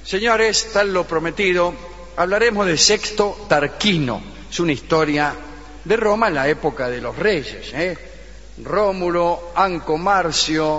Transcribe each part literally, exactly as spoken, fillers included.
Señores, tal lo prometido, hablaremos de Sexto Tarquino. Es una historia de Roma en la época de los reyes, ¿eh? Rómulo, Anco Marcio,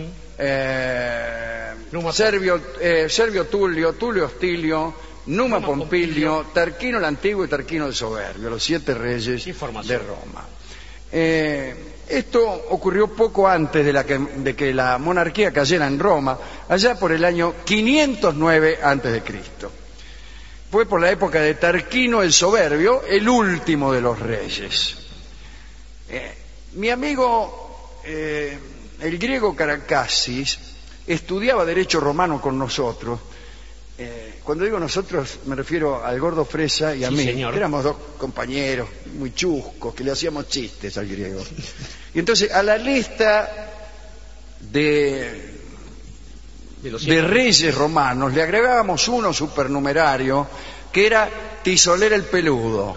eh, Servio, eh, Servio Tulio, Tulio Hostilio, Numa Pompilio, Tarquino el Antiguo y Tarquino el Soberbio, los siete reyes de Roma. Eh, esto ocurrió poco antes de, la que, de que la monarquía cayera en Roma, allá por el año quinientos nueve antes de Cristo. Fue por la época de Tarquino el Soberbio, el último de los reyes. Eh, mi amigo, eh, el griego Caracasis, estudiaba derecho romano con nosotros. Eh, cuando digo nosotros me refiero al gordo Fresa y a sí, mí. Señor. Éramos dos compañeros muy chuscos que le hacíamos chistes al griego. Y entonces a la lista de, de, los de reyes romanos le agregábamos uno supernumerario que era Tisolera el Peludo.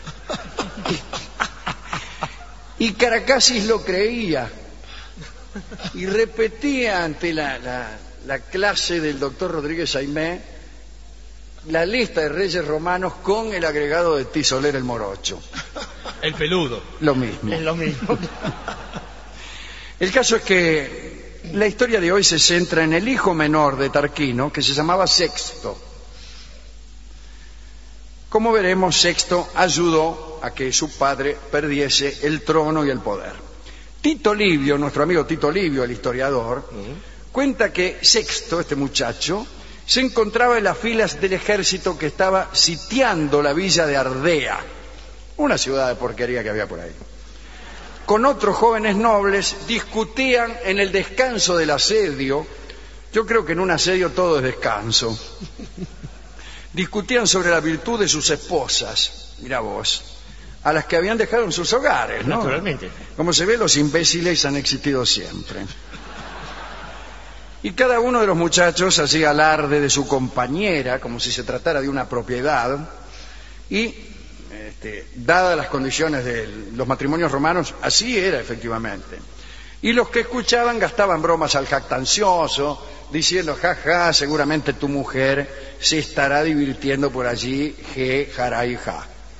Y Caracasis lo creía y repetía ante la, la, la clase del doctor Rodríguez Aimé la lista de reyes romanos con el agregado de Tisolera el Morocho. El Peludo. Lo mismo. Es lo mismo. El caso es que la historia de hoy se centra en el hijo menor de Tarquino, que se llamaba Sexto. Como veremos, Sexto ayudó a que su padre perdiese el trono y el poder. Tito Livio, nuestro amigo Tito Livio, el historiador, uh-huh. cuenta que Sexto, este muchacho, se encontraba en las filas del ejército que estaba sitiando la villa de Ardea, una ciudad de porquería que había por ahí. Con otros jóvenes nobles discutían en el descanso del asedio. Yo creo que en un asedio todo es descanso. Discutían sobre la virtud de sus esposas, mira vos, a las que habían dejado en sus hogares, ¿no? Naturalmente. Como se ve, los imbéciles han existido siempre. Y cada uno de los muchachos hacía alarde de su compañera, como si se tratara de una propiedad, y, este, dadas las condiciones de los matrimonios romanos, así era efectivamente. Y los que escuchaban gastaban bromas al jactancioso, diciendo, jaja, seguramente tu mujer se estará divirtiendo por allí, je, jara y ja.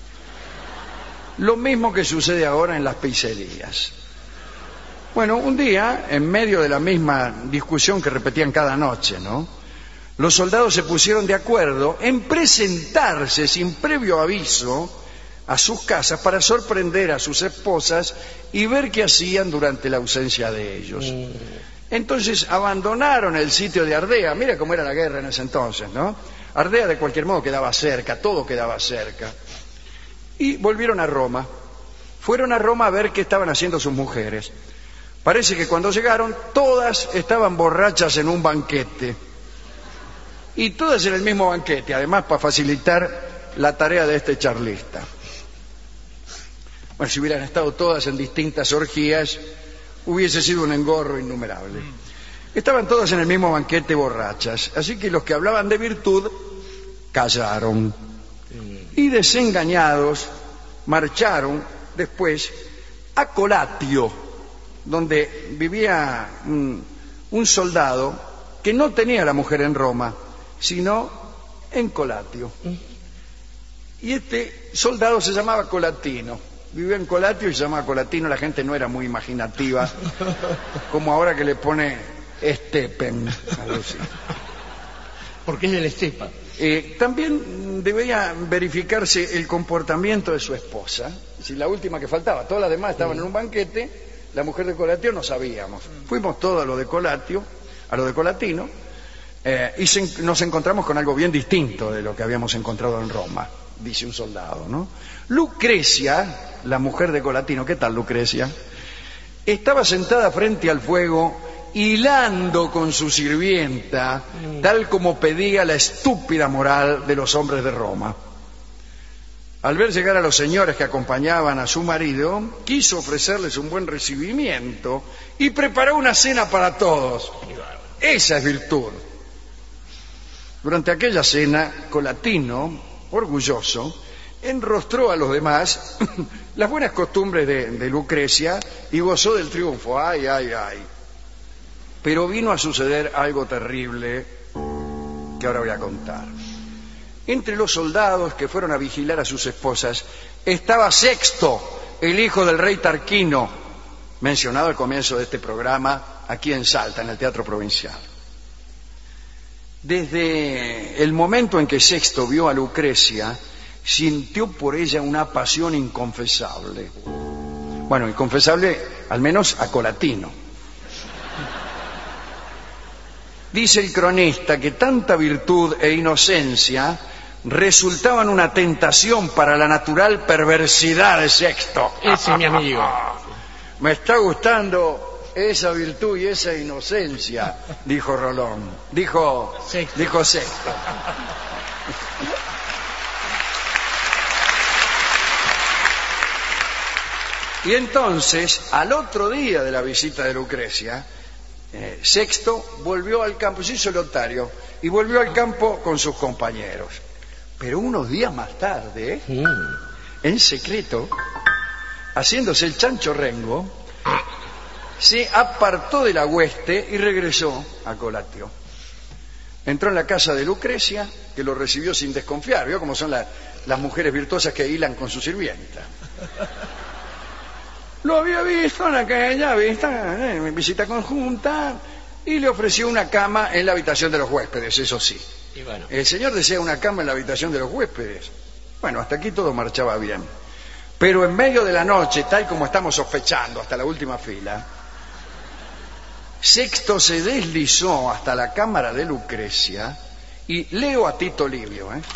Lo mismo que sucede ahora en las pizzerías. Bueno, un día, en medio de la misma discusión que repetían cada noche, ¿no? Los soldados se pusieron de acuerdo en presentarse sin previo aviso a sus casas para sorprender a sus esposas y ver qué hacían durante la ausencia de ellos. Entonces abandonaron el sitio de Ardea. Mira cómo era la guerra en ese entonces, ¿no? Ardea de cualquier modo quedaba cerca, todo quedaba cerca. Y volvieron a Roma. Fueron a Roma a ver qué estaban haciendo sus mujeres. Parece que cuando llegaron, todas estaban borrachas en un banquete. Y todas en el mismo banquete, además para facilitar la tarea de este charlista. Bueno, si hubieran estado todas en distintas orgías, hubiese sido un engorro innumerable. Estaban todas en el mismo banquete borrachas, así que los que hablaban de virtud, callaron. Y desengañados, marcharon después a Colatio, donde vivía un, un soldado que no tenía a la mujer en Roma, sino en Colatio. Y este soldado se llamaba Colatino. Vivía en Colatio y se llamaba Colatino. La gente no era muy imaginativa, como ahora que le pone Estepen. Porque es del Estepa. Eh, también debería verificarse el comportamiento de su esposa. Si la última que faltaba, todas las demás estaban en un banquete. La mujer de Colatio no sabíamos. Fuimos todos a lo de Colatio, a lo de Colatino, eh, y se, nos encontramos con algo bien distinto de lo que habíamos encontrado en Roma, dice un soldado, ¿no? Lucrecia, la mujer de Colatino, ¿qué tal Lucrecia? Estaba sentada frente al fuego, hilando con su sirvienta, tal como pedía la estúpida moral de los hombres de Roma. Al ver llegar a los señores que acompañaban a su marido, quiso ofrecerles un buen recibimiento y preparó una cena para todos. Esa es virtud. Durante aquella cena, Colatino, orgulloso, enrostró a los demás las buenas costumbres de, de Lucrecia y gozó del triunfo. Ay, ay, ay. Pero vino a suceder algo terrible que ahora voy a contar. Entre los soldados que fueron a vigilar a sus esposas estaba Sexto, el hijo del rey Tarquino, mencionado al comienzo de este programa aquí en Salta, en el Teatro Provincial. Desde el momento en que Sexto vio a Lucrecia, sintió por ella una pasión inconfesable. Bueno, inconfesable al menos a Colatino. Dice el cronista que tanta virtud e inocencia resultaban una tentación para la natural perversidad de Sexto. Ese es mi amigo. Me está gustando esa virtud y esa inocencia, dijo Rolón. Dijo Sexto. Dijo Sexto. Y entonces, al otro día de la visita de Lucrecia, eh, Sexto volvió al campo, se hizo lotario, y volvió al campo con sus compañeros. Pero unos días más tarde, en secreto, haciéndose el chancho rengo, se apartó de la hueste y regresó a Colatio. Entró en la casa de Lucrecia, que lo recibió sin desconfiar. ¿Vio cómo son la, las mujeres virtuosas que hilan con su sirvienta? Lo había visto en aquella vista, en visita conjunta, y le ofreció una cama en la habitación de los huéspedes, eso sí. Y bueno. El señor desea una cama en la habitación de los huéspedes. Bueno, hasta aquí todo marchaba bien. Pero en medio de la noche, tal como estamos sospechando, hasta la última fila, Sexto se deslizó hasta la cámara de Lucrecia y leo a Tito Livio, ¿eh?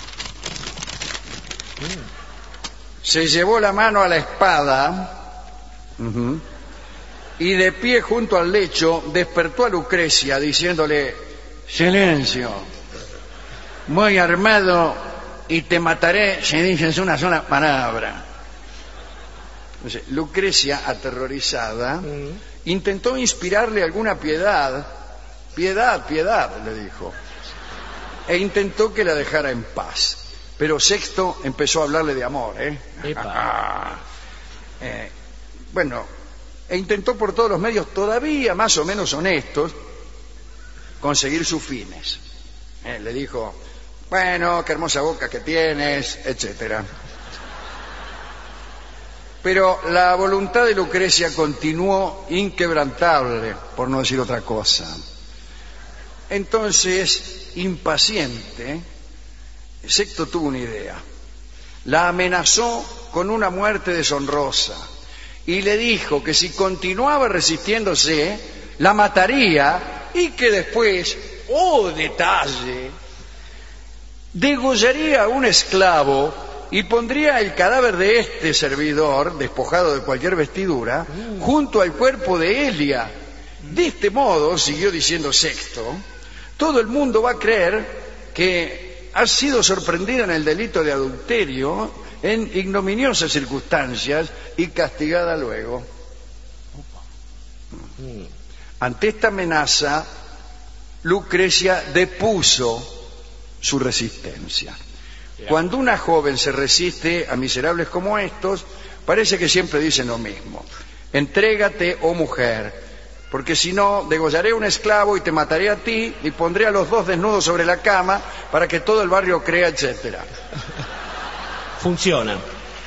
Se llevó la mano a la espada uh-huh, y de pie junto al lecho despertó a Lucrecia diciéndole: silencio, voy armado y te mataré si dices una sola palabra. Entonces, Lucrecia, aterrorizada, uh-huh, intentó inspirarle alguna piedad. Piedad, piedad, le dijo. E intentó que la dejara en paz. Pero Sexto empezó a hablarle de amor, ¿eh? eh bueno, e intentó por todos los medios, todavía más o menos honestos, conseguir sus fines. Eh, le dijo: bueno, qué hermosa boca que tienes, etcétera. Pero la voluntad de Lucrecia continuó inquebrantable, por no decir otra cosa. Entonces, impaciente, Sexto tuvo una idea. La amenazó con una muerte deshonrosa y le dijo que si continuaba resistiéndose, la mataría y que después, ¡oh detalle!, degollaría a un esclavo y pondría el cadáver de este servidor, despojado de cualquier vestidura, junto al cuerpo de Elia. De este modo, siguió diciendo Sexto, todo el mundo va a creer que has sido sorprendida en el delito de adulterio en ignominiosas circunstancias y castigada luego. Ante esta amenaza, Lucrecia depuso su resistencia. Cuando una joven se resiste a miserables como estos, parece que siempre dicen lo mismo: entrégate, oh mujer, porque si no, degollaré a un esclavo y te mataré a ti y pondré a los dos desnudos sobre la cama para que todo el barrio crea, etcétera. Funciona.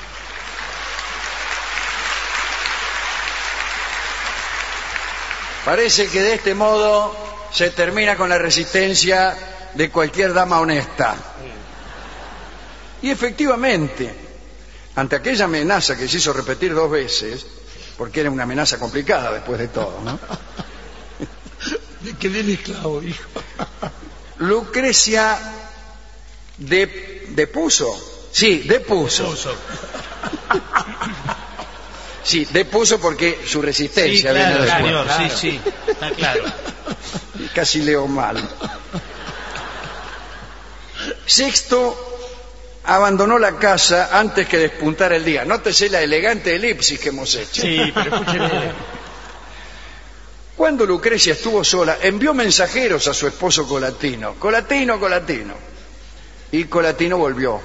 Parece que de este modo se termina con la resistencia de cualquier dama honesta. Y efectivamente, ante aquella amenaza que se hizo repetir dos veces, porque era una amenaza complicada después de todo, ¿no? Que del esclavo, hijo. Lucrecia de, depuso, sí, depuso. Depuso. Sí, depuso porque su resistencia. Sí, claro, viene después. señor, claro. Sí, sí, está claro. Casi leo mal. Sexto abandonó la casa antes que despuntara el día. Nótese la elegante elipsis que hemos hecho. Sí, pero escúcheme. Cuando Lucrecia estuvo sola, envió mensajeros a su esposo Colatino. Colatino, Colatino. Y Colatino volvió.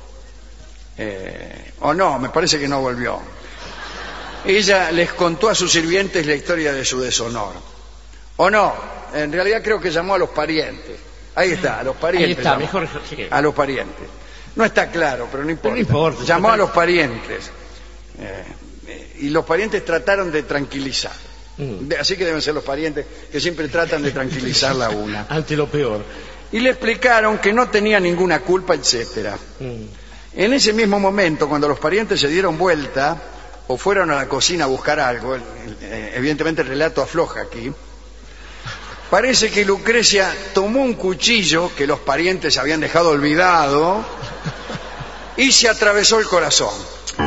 Eh, o no, me parece que no volvió. Ella les contó a sus sirvientes la historia de su deshonor. O no, en realidad creo que llamó a los parientes. Ahí está, a los parientes. Ahí está, llamó. mejor. Sí. A los parientes. No está claro, pero no importa. Pero no importa. Llamó a los parientes. Eh, eh, y los parientes trataron de tranquilizar. Mm. De, así que deben ser los parientes que siempre tratan de tranquilizarla a una. Ante lo peor. Y le explicaron que no tenía ninguna culpa, etcétera. Mm. En ese mismo momento, cuando los parientes se dieron vuelta o fueron a la cocina a buscar algo, evidentemente el relato afloja aquí, parece que Lucrecia tomó un cuchillo que los parientes habían dejado olvidado y se atravesó el corazón.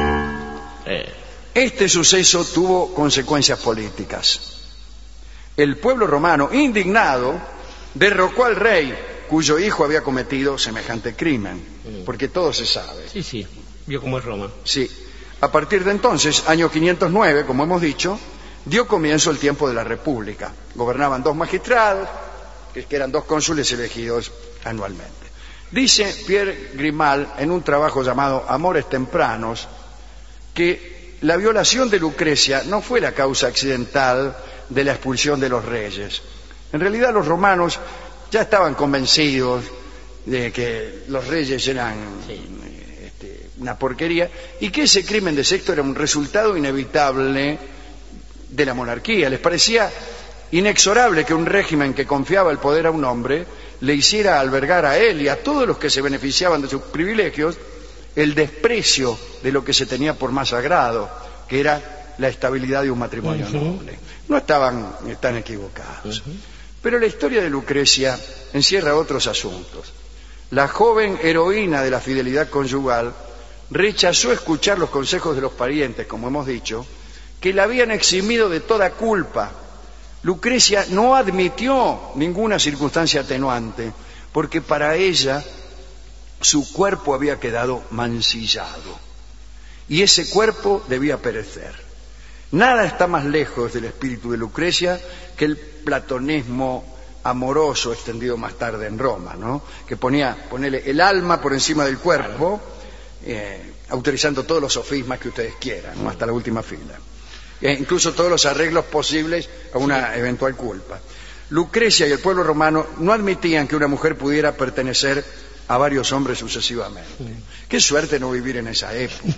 Este suceso tuvo consecuencias políticas. El pueblo romano, indignado, derrocó al rey cuyo hijo había cometido semejante crimen, porque todo se sabe. Sí, sí, vio cómo es Roma. Sí. A partir de entonces, año quinientos nueve, como hemos dicho, dio comienzo el tiempo de la República. Gobernaban dos magistrados, que eran dos cónsules elegidos anualmente. Dice Pierre Grimal en un trabajo llamado Amores Tempranos que la violación de Lucrecia no fue la causa accidental de la expulsión de los reyes. En realidad los romanos ya estaban convencidos de que los reyes eran sí. este, una porquería y que ese crimen de sexto era un resultado inevitable de la monarquía. Les parecía inexorable que un régimen que confiaba el poder a un hombre le hiciera albergar a él y a todos los que se beneficiaban de sus privilegios el desprecio de lo que se tenía por más sagrado, que era la estabilidad de un matrimonio uh-huh. noble. No estaban tan equivocados. Uh-huh. Pero la historia de Lucrecia encierra otros asuntos. La joven heroína de la fidelidad conyugal rechazó escuchar los consejos de los parientes, como hemos dicho, que la habían eximido de toda culpa. Lucrecia no admitió ninguna circunstancia atenuante, porque para ella su cuerpo había quedado mancillado y ese cuerpo debía perecer. Nada está más lejos del espíritu de Lucrecia que el platonismo amoroso extendido más tarde en Roma, ¿no? Que ponía ponerle el alma por encima del cuerpo, eh, autorizando todos los sofismas que ustedes quieran, ¿no? Hasta la última fila. E incluso todos los arreglos posibles a una eventual culpa. Lucrecia y el pueblo romano no admitían que una mujer pudiera pertenecer a varios hombres sucesivamente. Qué suerte no vivir en esa época.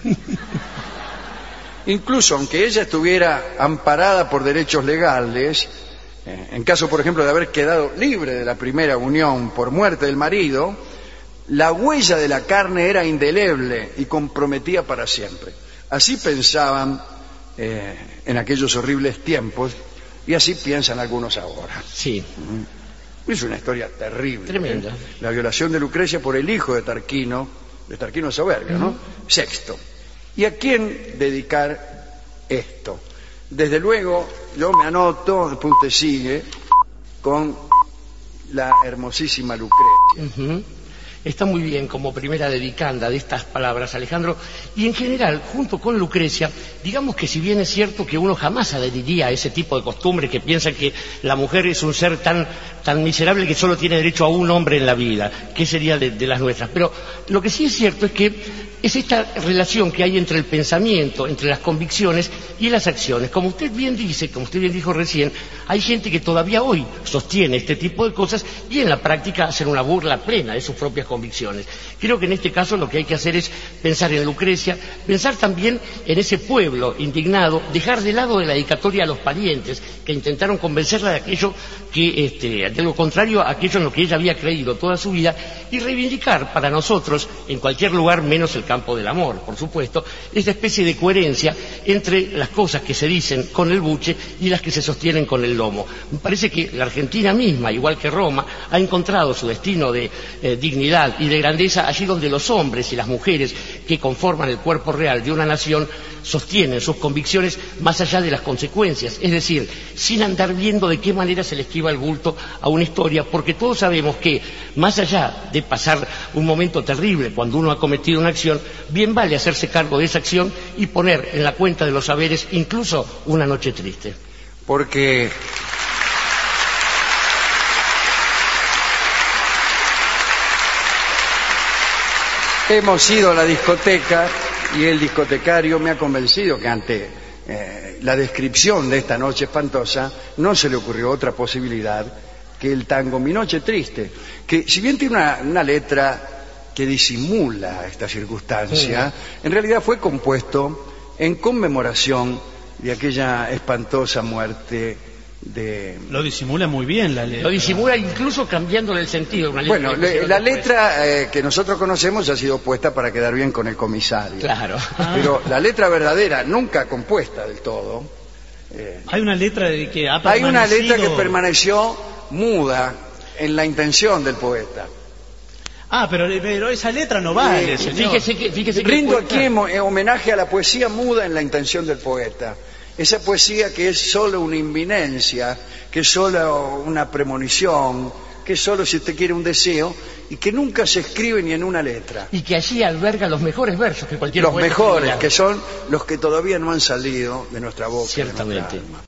Incluso aunque ella estuviera amparada por derechos legales, eh, en caso, por ejemplo, de haber quedado libre de la primera unión por muerte del marido, la huella de la carne era indeleble y comprometía para siempre. Así pensaban eh, en aquellos horribles tiempos y así piensan algunos ahora. Sí. Es una historia terrible. Tremenda. ¿eh? La violación de Lucrecia por el hijo de Tarquino, de Tarquino Soberga, ¿no? Uh-huh. Sexto. ¿Y a quién dedicar esto? Desde luego, yo me anoto, después usted sigue, con la hermosísima Lucrecia. Uh-huh. Está muy bien como primera dedicanda de estas palabras, Alejandro. Y en general, junto con Lucrecia, digamos que si bien es cierto que uno jamás adheriría a ese tipo de costumbre que piensa que la mujer es un ser tan, tan miserable que solo tiene derecho a un hombre en la vida, que sería de, de las nuestras. Pero lo que sí es cierto es que es esta relación que hay entre el pensamiento, entre las convicciones y las acciones. Como usted bien dice, como usted bien dijo recién, hay gente que todavía hoy sostiene este tipo de cosas y en la práctica hacen una burla plena de sus propias convicciones. Creo que en este caso lo que hay que hacer es pensar en Lucrecia, pensar también en ese pueblo indignado, dejar de lado de la dedicatoria a los parientes que intentaron convencerla de aquello que, este, de lo contrario a aquello en lo que ella había creído toda su vida, y reivindicar para nosotros, en cualquier lugar menos el campo del amor, por supuesto, esta especie de coherencia entre las cosas que se dicen con el buche y las que se sostienen con el lomo. Me parece que la Argentina misma, igual que Roma, ha encontrado su destino de eh, dignidad y de grandeza allí donde los hombres y las mujeres que conforman el cuerpo real de una nación sostienen sus convicciones más allá de las consecuencias, es decir, sin andar viendo de qué manera se le esquiva el bulto a una historia, porque todos sabemos que, más allá de pasar un momento terrible cuando uno ha cometido una acción, bien vale hacerse cargo de esa acción y poner en la cuenta de los saberes incluso una noche triste. Porque hemos ido a la discoteca y el discotecario me ha convencido que ante eh, la descripción de esta noche espantosa no se le ocurrió otra posibilidad que el tango Mi Noche Triste, que si bien tiene una, una letra que disimula esta circunstancia, sí, en realidad fue compuesto en conmemoración de aquella espantosa muerte de... Lo disimula muy bien la letra. Lo disimula incluso cambiándole el sentido. Una bueno, le, la letra eh, que nosotros conocemos ha sido puesta para quedar bien con el comisario. Claro. Ah. Pero la letra verdadera, nunca compuesta del todo... Eh, hay una letra de que ha permanecido... Hay una letra que permaneció muda en la intención del poeta. Ah, pero, pero esa letra no vale, eh, señor. Fíjese que, fíjese que Rindo aquí en homenaje a la poesía muda en la intención del poeta. Esa poesía que es solo una inminencia, que es solo una premonición, que es solo, si usted quiere, un deseo, y que nunca se escribe ni en una letra. Y que allí alberga los mejores versos que cualquier Los poeta mejores, tiene. que son los que todavía no han salido de nuestra boca. Ciertamente. De nuestra alma.